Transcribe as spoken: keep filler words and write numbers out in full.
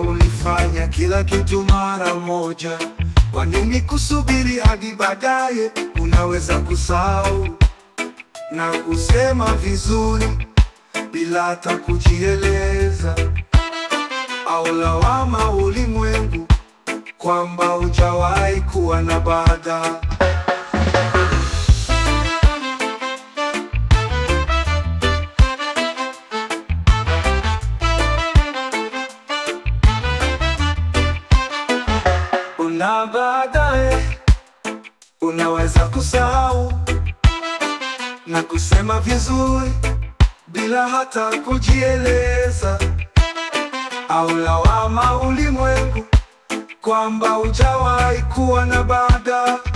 ulifanya kila kitu mara moja. Kwa nini kusubiri hadi baadaye? Unaweza kusahau na kusema vizuri bila hata kujieleza, au lawama ulimwengu kwamba hujawahi kuwa na baada. Na baadaye unaweza kusahau na kusema vizuri bila hata kujieleza, au lawama ulimwengu kwamba hujawahi kuwa na baada.